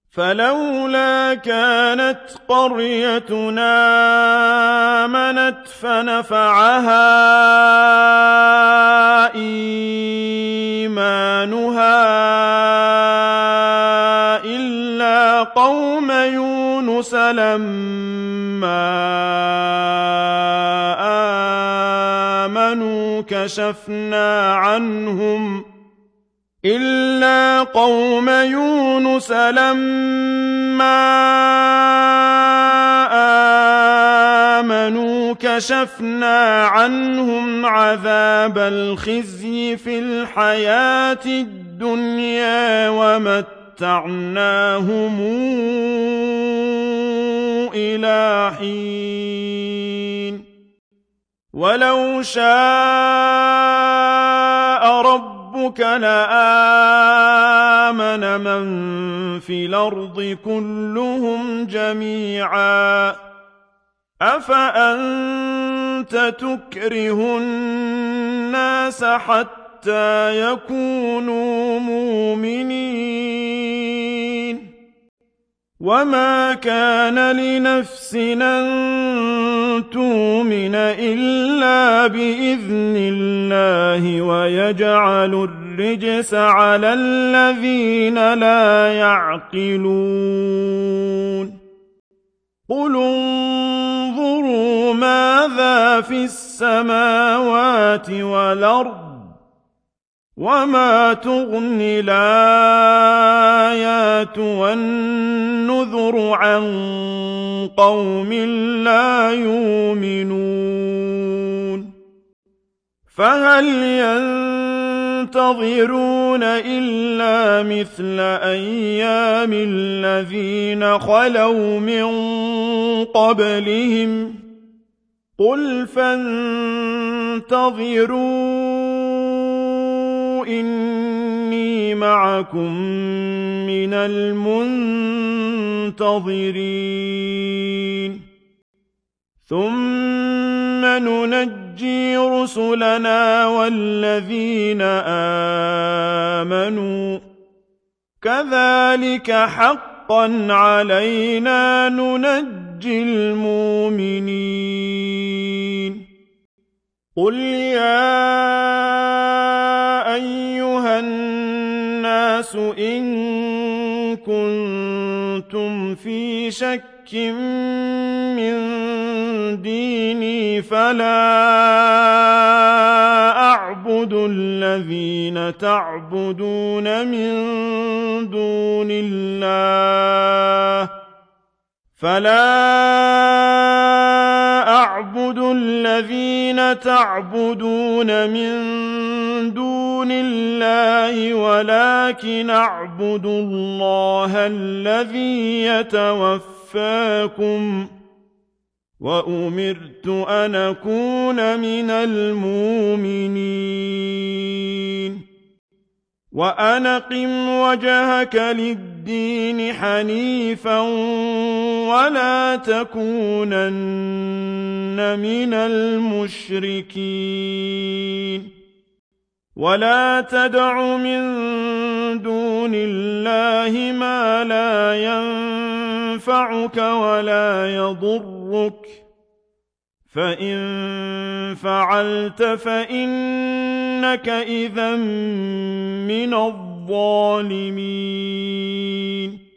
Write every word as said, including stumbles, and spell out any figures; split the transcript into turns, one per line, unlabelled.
فلولا كانت قريتنا آمنت فنفعها إيمانها إلا قوم يونس لما آمنوا كشفنا عنهم إلا قوم يونس لما آمنوا كشفنا عنهم عذاب الخزي في الحياة الدنيا ومتعناهم إلى حين ولو شاء ربك ربك لآمن من في الأرض كلهم جميعا أفأنت تكره الناس حتى يكونوا مؤمنين وما كان لنفس أن تؤمن إلا بإذن الله ويجعل الرجس على الذين لا يعقلون قل انظروا ماذا في السماوات والأرض وما تغني الآيات والنذر عن قوم لا يؤمنون فهل ينتظرون إلا مثل أيام الذين خلوا من قبلهم قل فانتظروا إني معكم من المنتظرين ثم ننجي رسلنا والذين آمنوا كذلك حقا علينا ننجي المؤمنين قل يا أيها الناس إن كنتم في شك من ديني فلا أعبد الذين تعبدون من دون الله فلا أعبد الذين تعبدون من دون الله ولكن أعبد الله الذي يتوفاكم وأمرت أن أكون من المؤمنين وأن أقم وجهك للدين حنيفا ولا تكونن من المشركين ولا تدع من دون الله ما لا ينفعك ولا يضرك فإن فعلت فإنك إذا من الظالمين